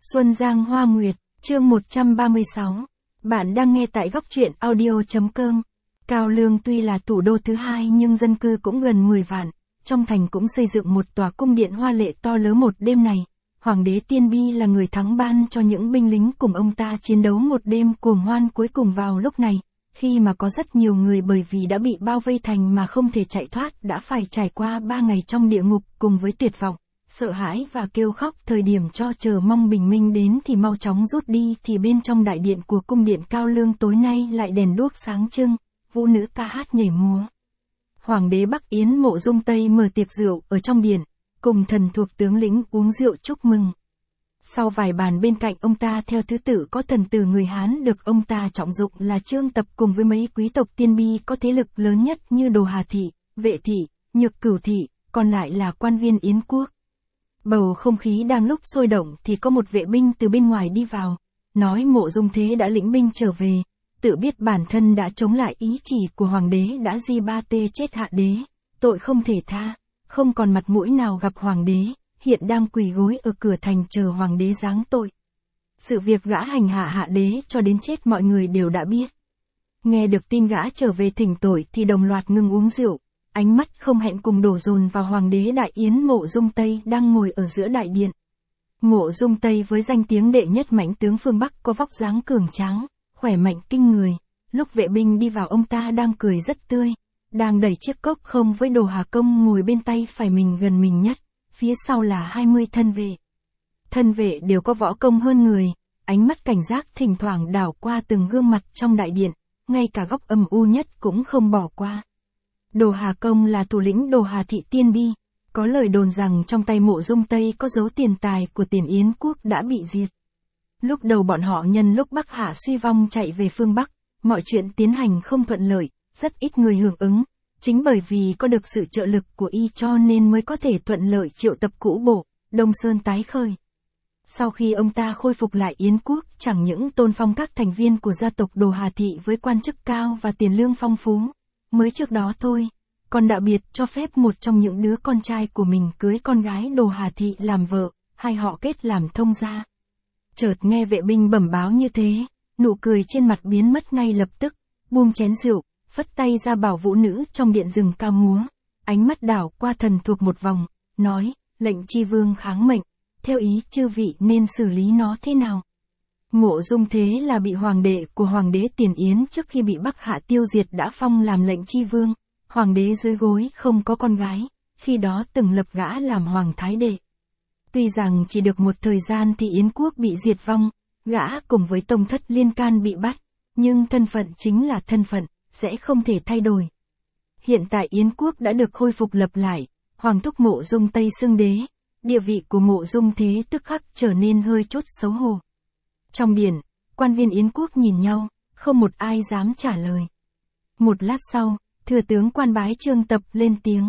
Xuân Giang Hoa Nguyệt, chương 136. Bạn đang nghe tại góc truyện audio.com. Cao Lương tuy là thủ đô thứ hai nhưng dân cư cũng gần 10 vạn. Trong thành cũng xây dựng một tòa cung điện hoa lệ to lớn. Một đêm này, Hoàng đế Tiên Bi là người thắng ban cho những binh lính cùng ông ta chiến đấu một đêm cuồng hoan. Cuối cùng vào lúc này, khi mà có rất nhiều người bởi vì đã bị bao vây thành mà không thể chạy thoát, đã phải trải qua 3 ngày trong địa ngục cùng với tuyệt vọng, sợ hãi và kêu khóc, thời điểm cho chờ mong bình minh đến thì mau chóng rút đi, thì bên trong đại điện của cung điện Cao Lương tối nay lại đèn đuốc sáng trưng, vũ nữ ca hát nhảy múa. Hoàng đế Bắc Yến Mộ Dung Tây mở tiệc rượu ở trong điện, cùng thần thuộc tướng lĩnh uống rượu chúc mừng. Sau vài bàn bên cạnh ông ta theo thứ tự có thần tử người Hán được ông ta trọng dụng là Trương Tập cùng với mấy quý tộc Tiên Bi có thế lực lớn nhất như Đồ Hà Thị, Vệ Thị, Nhược Cửu Thị, còn lại là quan viên Yến quốc. Bầu không khí đang lúc sôi động thì có một vệ binh từ bên ngoài đi vào, nói Mộ Dung Thế đã lĩnh binh trở về, tự biết bản thân đã chống lại ý chỉ của hoàng đế, đã di ba tê chết hạ đế, tội không thể tha, không còn mặt mũi nào gặp hoàng đế, hiện đang quỳ gối ở cửa thành chờ hoàng đế giáng tội. Sự việc gã hành hạ hạ đế cho đến chết mọi người đều đã biết. Nghe được tin gã trở về thỉnh tội thì đồng loạt ngừng uống rượu, ánh mắt không hẹn cùng đổ dồn vào hoàng đế Đại Yến Mộ Dung Tây đang ngồi ở giữa đại điện. Mộ Dung Tây với danh tiếng đệ nhất mãnh tướng phương Bắc có vóc dáng cường tráng, khỏe mạnh kinh người. Lúc vệ binh đi vào ông ta đang cười rất tươi, đang đẩy chiếc cốc không với Đồ Hà Công ngồi bên tay phải mình gần mình nhất, phía sau là 20 thân vệ. Thân vệ đều có võ công hơn người, ánh mắt cảnh giác thỉnh thoảng đảo qua từng gương mặt trong đại điện, ngay cả góc âm u nhất cũng không bỏ qua. Đồ Hà Công là thủ lĩnh Đồ Hà Thị Tiên Bi, có lời đồn rằng trong tay Mộ Dung Tây có dấu tiền tài của Tiền Yến quốc đã bị diệt. Lúc đầu bọn họ nhân lúc Bắc Hạ suy vong chạy về phương Bắc, mọi chuyện tiến hành không thuận lợi, rất ít người hưởng ứng, chính bởi vì có được sự trợ lực của y cho nên mới có thể thuận lợi triệu tập cũ bộ, Đông Sơn tái khởi. Sau khi ông ta khôi phục lại Yến quốc, chẳng những tôn phong các thành viên của gia tộc Đồ Hà Thị với quan chức cao và tiền lương phong phú, mới trước đó thôi, còn đặc biệt cho phép một trong những đứa con trai của mình cưới con gái Đồ Hà Thị làm vợ, hai họ kết làm thông gia. Chợt nghe vệ binh bẩm báo như thế, nụ cười trên mặt biến mất ngay lập tức, buông chén rượu, phất tay ra bảo vũ nữ trong điện dừng cao múa, ánh mắt đảo qua thần thuộc một vòng, nói, lệnh chi vương kháng mệnh, theo ý chư vị nên xử lý nó thế nào? Mộ Dung Thế là bị hoàng đệ của hoàng đế Tiền Yến trước khi bị Bắc Hạ tiêu diệt đã phong làm lệnh chi vương, hoàng đế dưới gối không có con gái, khi đó từng lập gã làm hoàng thái đệ. Tuy rằng chỉ được một thời gian thì Yến quốc bị diệt vong, gã cùng với tông thất liên can bị bắt, nhưng thân phận chính là thân phận, sẽ không thể thay đổi. Hiện tại Yến quốc đã được khôi phục lập lại, hoàng thúc Mộ Dung Tây xưng đế, địa vị của Mộ Dung Thế tức khắc trở nên hơi chút xấu hổ. Trong điện, quan viên Yến quốc nhìn nhau, không một ai dám trả lời. Một lát sau, thừa tướng Quan Bái Trương Tập lên tiếng.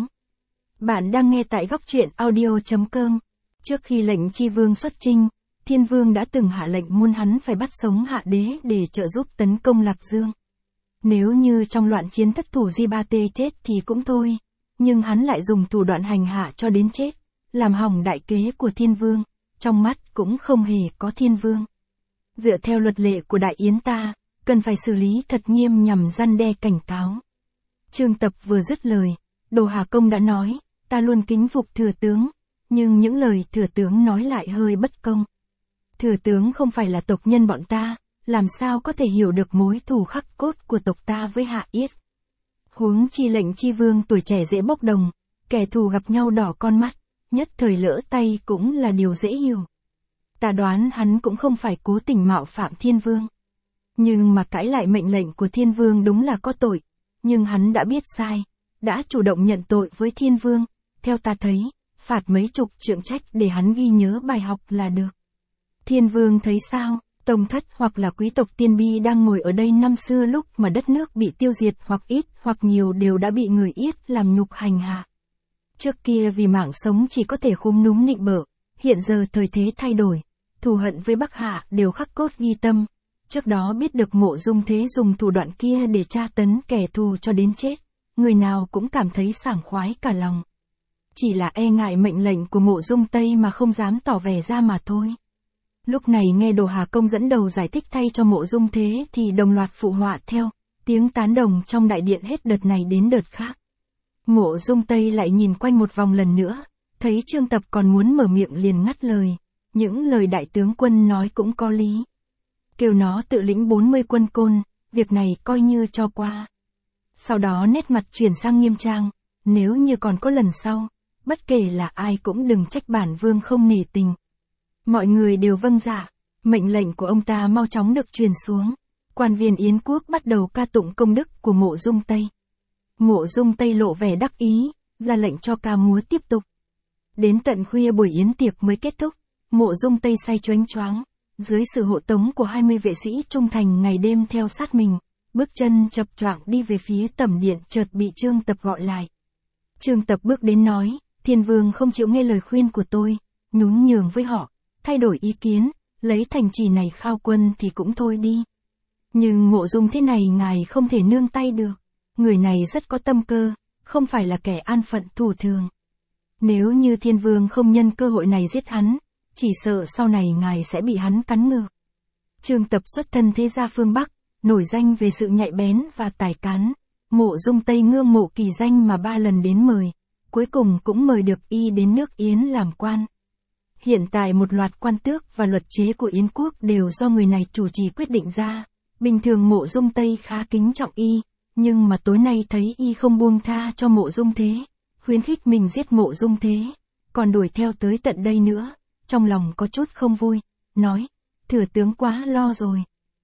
Bạn đang nghe tại góc truyện audio.com. Trước khi lệnh chi vương xuất chinh, Thiên Vương đã từng hạ lệnh muôn hắn phải bắt sống hạ đế để trợ giúp tấn công Lạc Dương. Nếu như trong loạn chiến thất thủ Di Ba Tê chết thì cũng thôi, nhưng hắn lại dùng thủ đoạn hành hạ cho đến chết, làm hỏng đại kế của Thiên Vương, trong mắt cũng không hề có Thiên Vương. Dựa theo luật lệ của Đại Yến ta, cần phải xử lý thật nghiêm nhằm răn đe cảnh cáo. Trương Tập vừa dứt lời, Đồ Hà Công đã nói, ta luôn kính phục thừa tướng, nhưng những lời thừa tướng nói lại hơi bất công. Thừa tướng không phải là tộc nhân bọn ta, làm sao có thể hiểu được mối thù khắc cốt của tộc ta với Hạ Yết. Huống chi lệnh chi vương tuổi trẻ dễ bốc đồng, kẻ thù gặp nhau đỏ con mắt, nhất thời lỡ tay cũng là điều dễ hiểu. Ta đoán hắn cũng không phải cố tình mạo phạm Thiên Vương. Nhưng mà cãi lại mệnh lệnh của Thiên Vương đúng là có tội, nhưng hắn đã biết sai, đã chủ động nhận tội với Thiên Vương, theo ta thấy, phạt mấy chục trượng trách để hắn ghi nhớ bài học là được. Thiên Vương thấy sao? Tông thất hoặc là quý tộc Tiên Bi đang ngồi ở đây năm xưa lúc mà đất nước bị tiêu diệt hoặc ít hoặc nhiều đều đã bị người Yết làm nhục hành hạ. Trước kia vì mạng sống chỉ có thể khúm núm nịnh bợ, hiện giờ thời thế thay đổi, thù hận với Bắc Hạ đều khắc cốt ghi tâm. Trước đó biết được Mộ Dung Thế dùng thủ đoạn kia để tra tấn kẻ thù cho đến chết, người nào cũng cảm thấy sảng khoái cả lòng. Chỉ là e ngại mệnh lệnh của Mộ Dung Tây mà không dám tỏ vẻ ra mà thôi. Lúc này nghe Đồ Hà Công dẫn đầu giải thích thay cho Mộ Dung Thế thì đồng loạt phụ họa theo, tiếng tán đồng trong đại điện hết đợt này đến đợt khác. Mộ Dung Tây lại nhìn quanh một vòng lần nữa, thấy Trương Tập còn muốn mở miệng liền ngắt lời, những lời đại tướng quân nói cũng có lý. Kêu nó tự lĩnh 40 quân côn, việc này coi như cho qua. Sau đó nét mặt chuyển sang nghiêm trang, nếu như còn có lần sau, bất kể là ai cũng đừng trách bản vương không nể tình. Mọi người đều vâng dạ, mệnh lệnh của ông ta mau chóng được truyền xuống. Quan viên Yến quốc bắt đầu ca tụng công đức của Mộ Dung Tây. Mộ Dung Tây lộ vẻ đắc ý, ra lệnh cho ca múa tiếp tục. Đến tận khuya buổi yến tiệc mới kết thúc, Mộ Dung Tây say choáng choáng, dưới sự hộ tống của 20 vệ sĩ trung thành ngày đêm theo sát mình, bước chân chập choạng đi về phía tẩm điện chợt bị Trương Tập gọi lại. Trương Tập bước đến nói, Thiên Vương không chịu nghe lời khuyên của tôi, nhún nhường với họ, thay đổi ý kiến, lấy thành trì này khao quân thì cũng thôi đi. Nhưng Mộ Dung thế này ngài không thể nương tay được, người này rất có tâm cơ, không phải là kẻ an phận thủ thường. Nếu như Thiên Vương không nhân cơ hội này giết hắn, chỉ sợ sau này ngài sẽ bị hắn cắn ngược. Trương Tập xuất thân thế gia phương Bắc, nổi danh về sự nhạy bén và tài cán. Mộ Dung Tây ngưỡng mộ kỳ danh mà 3 lần đến mời, cuối cùng cũng mời được y đến nước Yến làm quan. Hiện tại một loạt quan tước và luật chế của Yến quốc đều do người này chủ trì quyết định ra. Bình thường Mộ Dung Tây khá kính trọng y, nhưng mà tối nay thấy y không buông tha cho Mộ Dung Thế, khuyến khích mình giết Mộ Dung Thế, còn đuổi theo tới tận đây nữa, trong lòng có chút không vui, nói, thừa tướng quá lo rồi.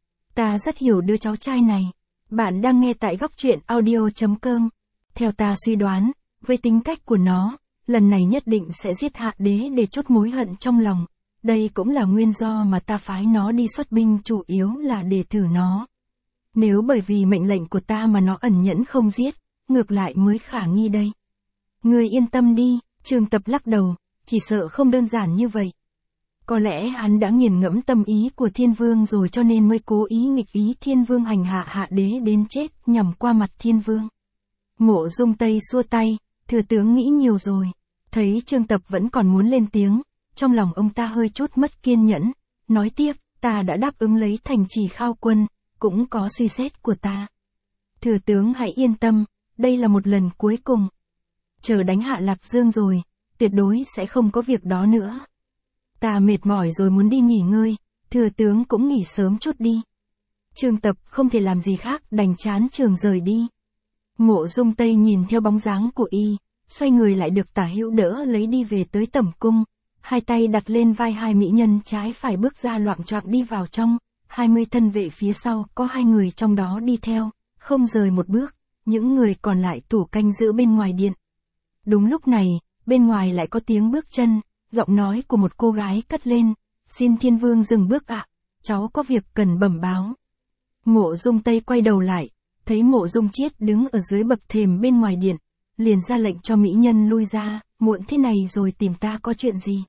Ta rất hiểu đứa cháu trai này. Bạn đang nghe tại góc truyện audio.com. Theo ta suy đoán, với tính cách của nó, lần này nhất định sẽ giết Hạ Đế để trút mối hận trong lòng. Đây cũng là nguyên do mà ta phái nó đi xuất binh chủ yếu là để thử nó. Nếu bởi vì mệnh lệnh của ta mà nó ẩn nhẫn không giết, ngược lại mới khả nghi đây. Ngươi yên tâm đi, Trương Tập lắc đầu, chỉ sợ không đơn giản như vậy. Có lẽ hắn đã nghiền ngẫm tâm ý của Thiên Vương rồi cho nên mới cố ý nghịch ý Thiên Vương hành hạ Hạ Đế đến chết nhằm qua mặt Thiên Vương. Mộ Dung Tây xua tay, thừa tướng nghĩ nhiều rồi. Thấy Trương Tập vẫn còn muốn lên tiếng, trong lòng ông ta hơi chút mất kiên nhẫn, nói tiếp, ta đã đáp ứng lấy thành trì khao quân, cũng có suy xét của ta. Thừa tướng hãy yên tâm, đây là một lần cuối cùng. Chờ đánh hạ Lạc Dương rồi, tuyệt đối sẽ không có việc đó nữa. Ta mệt mỏi rồi muốn đi nghỉ ngơi, thừa tướng cũng nghỉ sớm chút đi. Trương Tập không thể làm gì khác đành chán trường rời đi. Mộ Dung Tây nhìn theo bóng dáng của y, xoay người lại được Tả Hữu đỡ lấy đi về tới tẩm cung, hai tay đặt lên vai hai mỹ nhân trái phải bước ra loạng choạng đi vào trong, 20 thân vệ phía sau có 2 người trong đó đi theo, không rời một bước, những người còn lại tủ canh giữ bên ngoài điện. Đúng lúc này, bên ngoài lại có tiếng bước chân, giọng nói của một cô gái cất lên, xin Thiên Vương dừng bước ạ, cháu có việc cần bẩm báo. Mộ Dung Tây quay đầu lại, thấy Mộ Dung Chiết đứng ở dưới bậc thềm bên ngoài điện, liền ra lệnh cho mỹ nhân lui ra, muộn thế này rồi tìm ta có chuyện gì.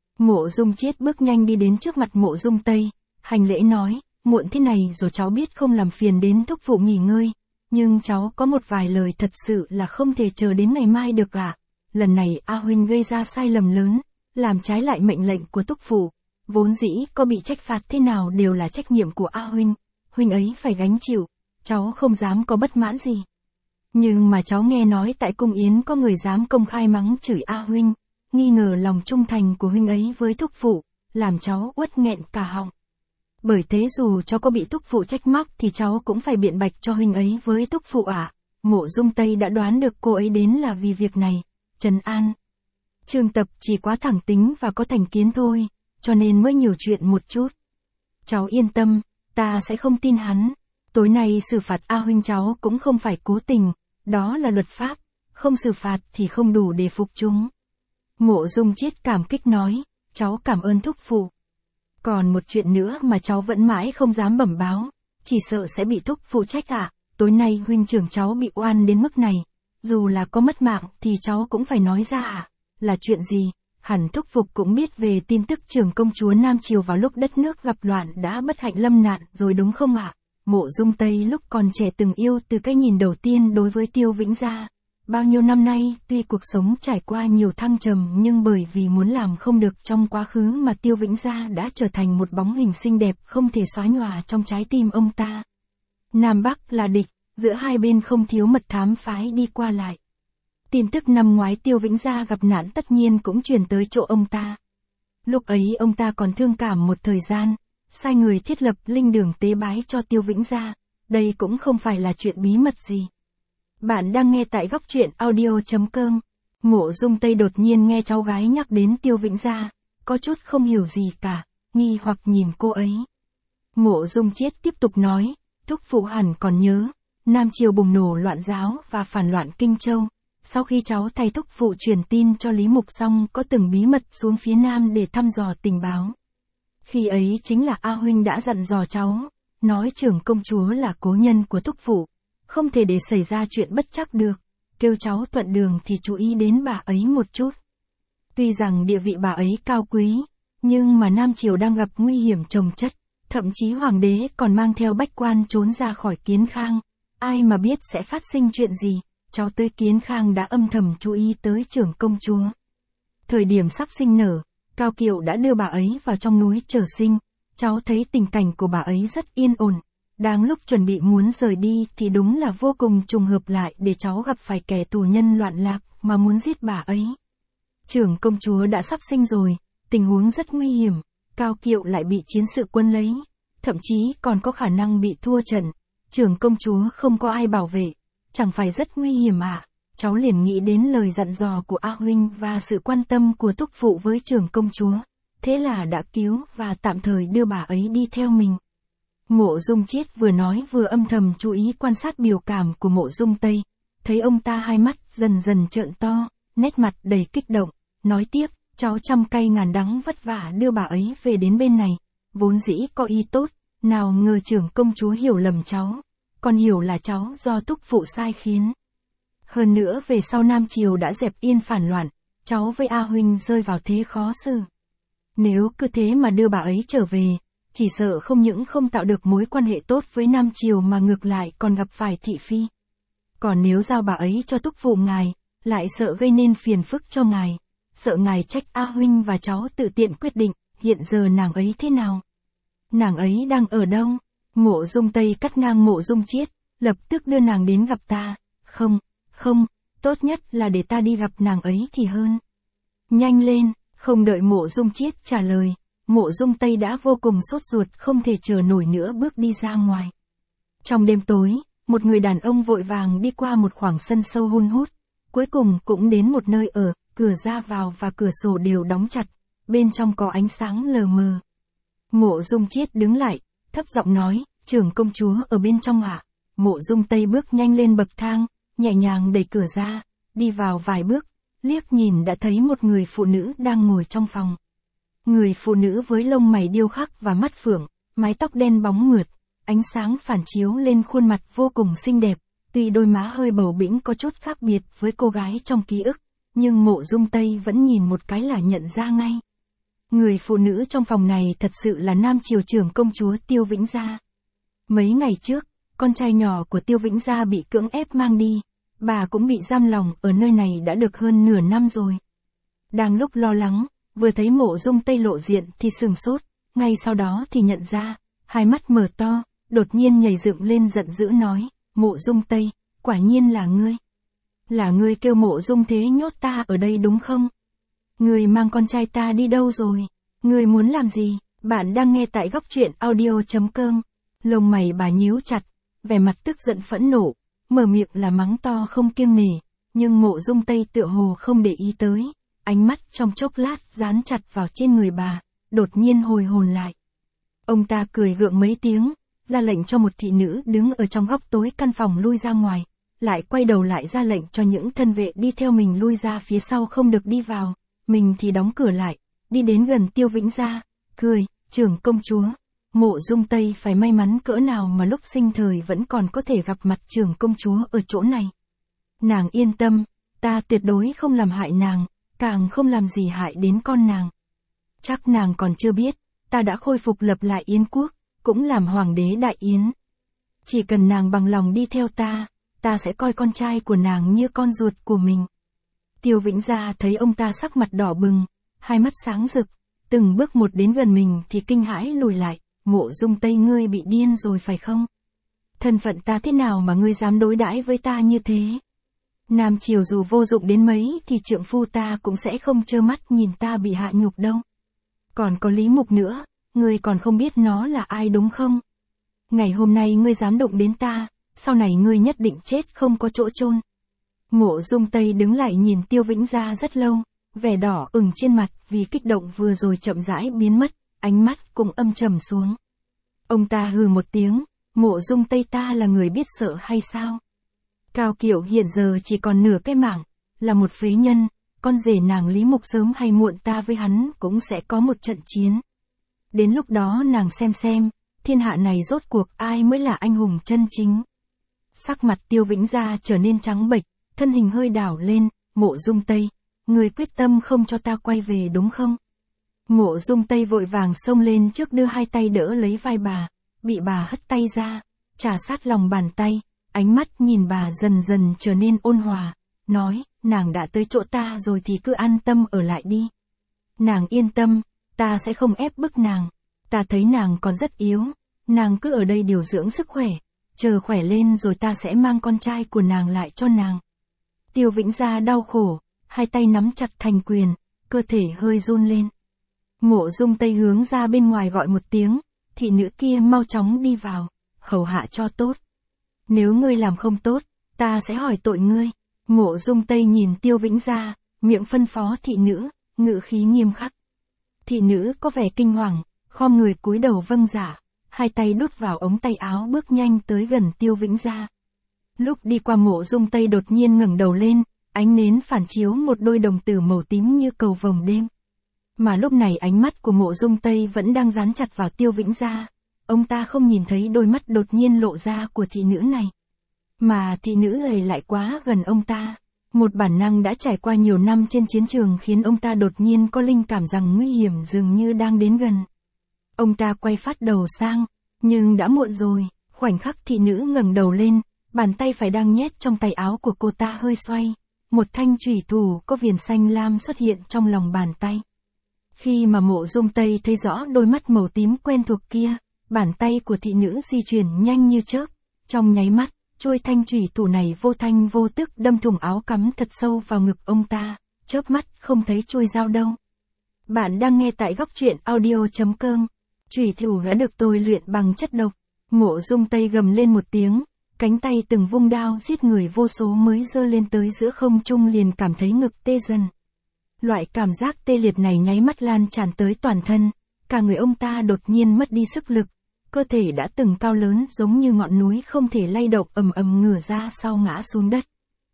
Mộ Dung Chiết bước nhanh đi đến trước mặt Mộ Dung Tây, hành lễ nói, muộn thế này rồi cháu biết không làm phiền đến thúc phụ nghỉ ngơi, nhưng cháu có một vài lời thật sự là không thể chờ đến ngày mai được ạ. Lần này A Huynh gây ra sai lầm lớn, làm trái lại mệnh lệnh của thúc phụ, vốn dĩ có bị trách phạt thế nào đều là trách nhiệm của A Huynh, Huynh ấy phải gánh chịu, cháu không dám có bất mãn gì. Nhưng mà cháu nghe nói tại cung yến có người dám công khai mắng chửi A Huynh, nghi ngờ lòng trung thành của Huynh ấy với thúc phụ, làm cháu uất nghẹn cả họng. Bởi thế dù cháu có bị thúc phụ trách móc thì cháu cũng phải biện bạch cho Huynh ấy với thúc phụ ạ. Mộ Dung Tây đã đoán được cô ấy đến là vì việc này, trấn an. Trương Tập chỉ quá thẳng tính và có thành kiến thôi, cho nên mới nhiều chuyện một chút. Cháu yên tâm, ta sẽ không tin hắn. Tối nay xử phạt A Huynh cháu cũng không phải cố tình, đó là luật pháp, không xử phạt thì không đủ để phục chúng. Mộ Dung Chiết cảm kích nói, cháu cảm ơn thúc phụ. Còn một chuyện nữa mà cháu vẫn mãi không dám bẩm báo, chỉ sợ sẽ bị thúc phụ trách ạ. Tối nay huynh trưởng cháu bị oan đến mức này, dù là có mất mạng thì cháu cũng phải nói ra ạ. Là chuyện gì? Hẳn thúc phục cũng biết về tin tức trưởng công chúa Nam Triều vào lúc đất nước gặp loạn đã bất hạnh lâm nạn rồi đúng không ạ? Mộ Dung Tây lúc còn trẻ từng yêu từ cái nhìn đầu tiên đối với Tiêu Vĩnh Gia. Bao nhiêu năm nay, tuy cuộc sống trải qua nhiều thăng trầm nhưng bởi vì muốn làm không được trong quá khứ mà Tiêu Vĩnh Gia đã trở thành một bóng hình xinh đẹp không thể xóa nhòa trong trái tim ông ta. Nam Bắc là địch, giữa hai bên không thiếu mật thám phái đi qua lại. Tin tức năm ngoái Tiêu Vĩnh Gia gặp nạn tất nhiên cũng truyền tới chỗ ông ta. Lúc ấy ông ta còn thương cảm một thời gian, sai người thiết lập linh đường tế bái cho Tiêu Vĩnh Gia, đây cũng không phải là chuyện bí mật gì. Bạn đang nghe tại góc truyện audio.com. Mộ Dung Tây đột nhiên nghe cháu gái nhắc đến Tiêu Vĩnh Gia, có chút không hiểu gì cả, nghi hoặc nhìn cô ấy. Mộ Dung Chiết tiếp tục nói, thúc phụ hẳn còn nhớ, Nam Triều bùng nổ loạn giáo và phản loạn Kinh Châu. Sau khi cháu thay thúc phụ truyền tin cho Lý Mục xong có từng bí mật xuống phía Nam để thăm dò tình báo. Khi ấy chính là A Huynh đã dặn dò cháu, nói trưởng công chúa là cố nhân của thúc phụ, không thể để xảy ra chuyện bất trắc được, kêu cháu thuận đường thì chú ý đến bà ấy một chút. Tuy rằng địa vị bà ấy cao quý, nhưng mà Nam Triều đang gặp nguy hiểm chồng chất, thậm chí hoàng đế còn mang theo bách quan trốn ra khỏi Kiến Khang, ai mà biết sẽ phát sinh chuyện gì. Cháu tới Kiến Khang đã âm thầm chú ý tới trưởng công chúa. Thời điểm sắp sinh nở, Cao Kiệu đã đưa bà ấy vào trong núi chờ sinh, cháu thấy tình cảnh của bà ấy rất yên ổn. Đang lúc chuẩn bị muốn rời đi thì đúng là vô cùng trùng hợp lại để cháu gặp phải kẻ tù nhân loạn lạc mà muốn giết bà ấy. Trưởng công chúa đã sắp sinh rồi, tình huống rất nguy hiểm, Cao Kiệu lại bị chiến sự quân lấy, thậm chí còn có khả năng bị thua trận, trưởng công chúa không có ai bảo vệ. Chẳng phải rất nguy hiểm à? Cháu liền nghĩ đến lời dặn dò của A Huynh và sự quan tâm của thúc phụ với trưởng công chúa. Thế là đã cứu và tạm thời đưa bà ấy đi theo mình. Mộ Dung Chiết vừa nói vừa âm thầm chú ý quan sát biểu cảm của Mộ Dung Tây. Thấy ông ta hai mắt dần dần trợn to, nét mặt đầy kích động. Nói tiếp, cháu trăm cay ngàn đắng vất vả đưa bà ấy về đến bên này. Vốn dĩ có ý tốt, nào ngờ trưởng công chúa hiểu lầm cháu. Còn hiểu là cháu do thúc phụ sai khiến. Hơn nữa về sau Nam Triều đã dẹp yên phản loạn, cháu với A Huynh rơi vào thế khó xử. Nếu cứ thế mà đưa bà ấy trở về, chỉ sợ không những không tạo được mối quan hệ tốt với Nam Triều mà ngược lại còn gặp phải thị phi. Còn nếu giao bà ấy cho thúc phụ ngài, lại sợ gây nên phiền phức cho ngài, sợ ngài trách A Huynh và cháu tự tiện quyết định, hiện giờ nàng ấy thế nào? Nàng ấy đang ở đâu? Mộ Dung Tây cắt ngang Mộ Dung Chiết, lập tức đưa nàng đến gặp ta. Không, tốt nhất là để ta đi gặp nàng ấy thì hơn. Nhanh lên, không đợi Mộ Dung Chiết trả lời, Mộ Dung Tây đã vô cùng sốt ruột không thể chờ nổi nữa bước đi ra ngoài. Trong đêm tối, một người đàn ông vội vàng đi qua một khoảng sân sâu hun hút, cuối cùng cũng đến một nơi ở, cửa ra vào và cửa sổ đều đóng chặt, bên trong có ánh sáng lờ mờ. Mộ Dung Chiết đứng lại, thấp giọng nói, trưởng công chúa ở bên trong ạ. Mộ Dung Tây bước nhanh lên bậc thang, nhẹ nhàng đẩy cửa ra, đi vào vài bước, liếc nhìn đã thấy một người phụ nữ đang ngồi trong phòng. Người phụ nữ với lông mày điêu khắc và mắt phượng, mái tóc đen bóng mượt, ánh sáng phản chiếu lên khuôn mặt vô cùng xinh đẹp, tuy đôi má hơi bầu bĩnh có chút khác biệt với cô gái trong ký ức, nhưng Mộ Dung Tây vẫn nhìn một cái là nhận ra ngay. Người phụ nữ trong phòng này thật sự là Nam Triều trưởng công chúa Tiêu Vĩnh Gia. Mấy ngày trước, con trai nhỏ của Tiêu Vĩnh Gia bị cưỡng ép mang đi, bà cũng bị giam lòng ở nơi này đã được hơn nửa năm rồi. Đang lúc lo lắng, vừa thấy Mộ Dung Tây lộ diện thì sửng sốt, ngay sau đó thì nhận ra, hai mắt mở to, đột nhiên nhảy dựng lên giận dữ nói, Mộ Dung Tây, quả nhiên là ngươi. Là ngươi kêu Mộ Dung Thế nhốt ta ở đây đúng không? Ngươi mang con trai ta đi đâu rồi? Ngươi muốn làm gì? Bạn đang nghe tại góc truyện audio.com. Lông mày bà nhíu chặt, vẻ mặt tức giận phẫn nộ, mở miệng là mắng to không kiêng nể, nhưng Mộ Dung Tây tựa hồ không để ý tới, ánh mắt trong chốc lát dán chặt vào trên người bà, đột nhiên hồi hồn lại. Ông ta cười gượng mấy tiếng, ra lệnh cho một thị nữ đứng ở trong góc tối căn phòng lui ra ngoài, lại quay đầu lại ra lệnh cho những thân vệ đi theo mình lui ra phía sau không được đi vào, mình thì đóng cửa lại, đi đến gần Tiêu Vĩnh Gia, cười, trưởng công chúa. Mộ Dung Tây phải may mắn cỡ nào mà lúc sinh thời vẫn còn có thể gặp mặt trưởng công chúa ở chỗ này. Nàng yên tâm, ta tuyệt đối không làm hại nàng, càng không làm gì hại đến con nàng. Chắc nàng còn chưa biết, ta đã khôi phục lập lại Yến quốc, cũng làm hoàng đế đại Yến. Chỉ cần nàng bằng lòng đi theo ta, ta sẽ coi con trai của nàng như con ruột của mình. Tiêu Vĩnh Gia thấy ông ta sắc mặt đỏ bừng, hai mắt sáng rực, từng bước một đến gần mình thì kinh hãi lùi lại, Mộ Dung Tây ngươi bị điên rồi phải không? Thân phận ta thế nào mà ngươi dám đối đãi với ta như thế? Nam triều dù vô dụng đến mấy thì trượng phu ta cũng sẽ không trơ mắt nhìn ta bị hạ nhục đâu. Còn có Lý Mục nữa, ngươi còn không biết nó là ai đúng không? Ngày hôm nay ngươi dám động đến ta, sau này ngươi nhất định chết không có chỗ chôn. Mộ Dung Tây đứng lại nhìn Tiêu Vĩnh Gia rất lâu, vẻ đỏ ửng trên mặt vì kích động vừa rồi chậm rãi biến mất, ánh mắt cũng âm trầm xuống. Ông ta hừ một tiếng, Mộ Dung Tây ta là người biết sợ hay sao? Cao Kiệu hiện giờ chỉ còn nửa cái mạng, là một phế nhân, con rể nàng Lý Mục sớm hay muộn ta với hắn cũng sẽ có một trận chiến. Đến lúc đó nàng xem, thiên hạ này rốt cuộc ai mới là anh hùng chân chính. Sắc mặt Tiêu Vĩnh Gia trở nên trắng bệch, thân hình hơi đảo lên, Mộ Dung Tây, người quyết tâm không cho ta quay về đúng không? Mộ Dung Tây vội vàng xông lên trước đưa hai tay đỡ lấy vai bà, bị bà hất tay ra, trà sát lòng bàn tay, ánh mắt nhìn bà dần dần trở nên ôn hòa, nói, nàng đã tới chỗ ta rồi thì cứ an tâm ở lại đi. Nàng yên tâm, ta sẽ không ép bức nàng, ta thấy nàng còn rất yếu, nàng cứ ở đây điều dưỡng sức khỏe, chờ khỏe lên rồi ta sẽ mang con trai của nàng lại cho nàng. Tiêu Vĩnh Gia đau khổ, hai tay nắm chặt thành quyền, cơ thể hơi run lên. Mộ Dung Tây hướng ra bên ngoài gọi một tiếng, thị nữ kia mau chóng đi vào, hầu hạ cho tốt. Nếu ngươi làm không tốt, ta sẽ hỏi tội ngươi. Mộ Dung Tây nhìn Tiêu Vĩnh Gia, miệng phân phó thị nữ, ngữ khí nghiêm khắc. Thị nữ có vẻ kinh hoàng, khom người cúi đầu vâng dạ, hai tay đút vào ống tay áo bước nhanh tới gần Tiêu Vĩnh Gia. Lúc đi qua Mộ Dung Tây đột nhiên ngẩng đầu lên, ánh nến phản chiếu một đôi đồng tử màu tím như cầu vồng đêm. Mà lúc này ánh mắt của Mộ Dung Tây vẫn đang dán chặt vào Tiêu Vĩnh Gia, ông ta không nhìn thấy đôi mắt đột nhiên lộ ra của thị nữ này. Mà thị nữ ấy lại quá gần ông ta. Một bản năng đã trải qua nhiều năm trên chiến trường khiến ông ta đột nhiên có linh cảm rằng nguy hiểm dường như đang đến gần. Ông ta quay phát đầu sang, nhưng đã muộn rồi, khoảnh khắc thị nữ ngẩng đầu lên, bàn tay phải đang nhét trong tay áo của cô ta hơi xoay, một thanh chủy thủ có viền xanh lam xuất hiện trong lòng bàn tay. Khi mà Mộ Dung Tây thấy rõ đôi mắt màu tím quen thuộc kia, bàn tay của thị nữ di chuyển nhanh như chớp, trong nháy mắt, chuôi thanh chủy thủ này vô thanh vô tức đâm thủng áo cắm thật sâu vào ngực ông ta, chớp mắt không thấy chuôi dao đâu. Bạn đang nghe tại góc truyện audio.com. Chủy thủ đã được tôi luyện bằng chất độc. Mộ Dung Tây gầm lên một tiếng, cánh tay từng vung đao giết người vô số mới giơ lên tới giữa không trung liền cảm thấy ngực tê dần. Loại cảm giác tê liệt này nháy mắt lan tràn tới toàn thân, cả người ông ta đột nhiên mất đi sức lực, cơ thể đã từng cao lớn giống như ngọn núi không thể lay động ầm ầm ngửa ra sau ngã xuống đất.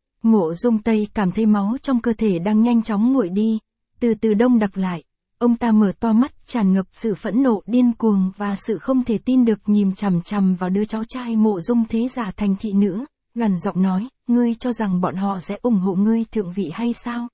Mộ Dung Tây cảm thấy máu trong cơ thể đang nhanh chóng nguội đi, từ từ đông đặc lại, ông ta mở to mắt tràn ngập sự phẫn nộ điên cuồng và sự không thể tin được nhìn chằm chằm vào đứa cháu trai Mộ Dung Thế giả thành thị nữ, gằn giọng nói, ngươi cho rằng bọn họ sẽ ủng hộ ngươi thượng vị hay sao?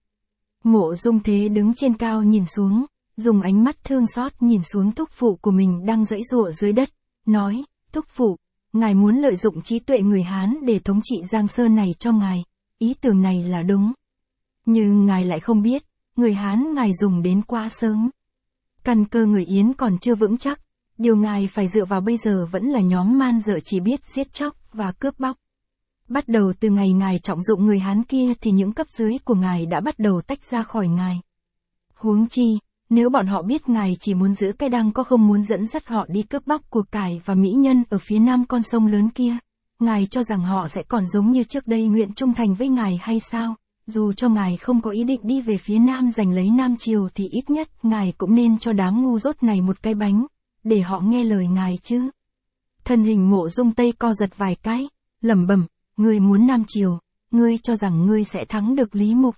Mộ Dung Thế đứng trên cao nhìn xuống, dùng ánh mắt thương xót nhìn xuống thúc phụ của mình đang giãy giụa dưới đất, nói, thúc phụ, ngài muốn lợi dụng trí tuệ người Hán để thống trị Giang Sơn này cho ngài, ý tưởng này là đúng. Nhưng ngài lại không biết, người Hán ngài dùng đến quá sớm. Căn cơ người Yến còn chưa vững chắc, điều ngài phải dựa vào bây giờ vẫn là nhóm man dợ chỉ biết giết chóc và cướp bóc. Bắt đầu từ ngày ngài trọng dụng người Hán kia thì những cấp dưới của ngài đã bắt đầu tách ra khỏi ngài. Huống chi, nếu bọn họ biết ngài chỉ muốn giữ cái đăng có không muốn dẫn dắt họ đi cướp bóc của cải và mỹ nhân ở phía nam con sông lớn kia, ngài cho rằng họ sẽ còn giống như trước đây nguyện trung thành với ngài hay sao? Dù cho ngài không có ý định đi về phía nam giành lấy Nam Triều thì ít nhất ngài cũng nên cho đám ngu dốt này một cái bánh, để họ nghe lời ngài chứ. Thân hình Mộ Dung Tây co giật vài cái, lẩm bẩm, ngươi muốn Nam Triều, ngươi cho rằng ngươi sẽ thắng được Lý Mục.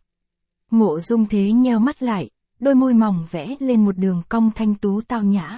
Mộ Dung Thế nheo mắt lại, đôi môi mỏng vẽ lên một đường cong thanh tú tao nhã.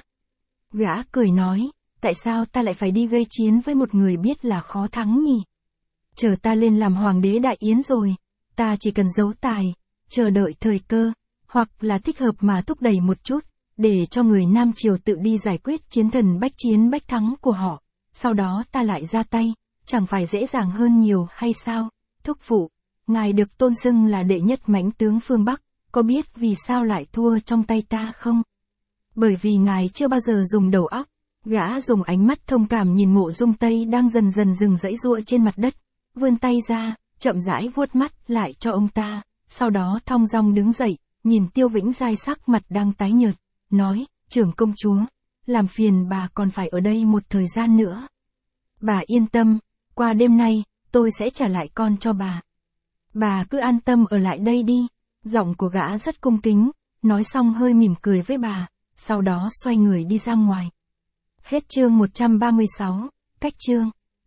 Gã cười nói, tại sao ta lại phải đi gây chiến với một người biết là khó thắng nhỉ? Chờ ta lên làm hoàng đế Đại Yến rồi, ta chỉ cần giấu tài, chờ đợi thời cơ, hoặc là thích hợp mà thúc đẩy một chút, để cho người Nam Triều tự đi giải quyết chiến thần bách chiến bách thắng của họ, sau đó ta lại ra tay, chẳng phải dễ dàng hơn nhiều hay sao? Thúc phụ, ngài được tôn xưng là đệ nhất mãnh tướng phương Bắc, có biết vì sao lại thua trong tay ta không? Bởi vì ngài chưa bao giờ dùng đầu óc. Gã dùng ánh mắt thông cảm nhìn Mộ Dung Tây đang dần dần dừng dãy giụa trên mặt đất, vươn tay ra, chậm rãi vuốt mắt lại cho ông ta, sau đó thong dong đứng dậy, nhìn Tiêu Vĩnh Giai sắc mặt đang tái nhợt, nói, trưởng công chúa, làm phiền bà còn phải ở đây một thời gian nữa. Bà yên tâm, qua đêm nay, tôi sẽ trả lại con cho bà. Bà cứ an tâm ở lại đây đi. Giọng của gã rất cung kính, nói xong hơi mỉm cười với bà, sau đó xoay người đi ra ngoài. Hết chương 136, cách chương.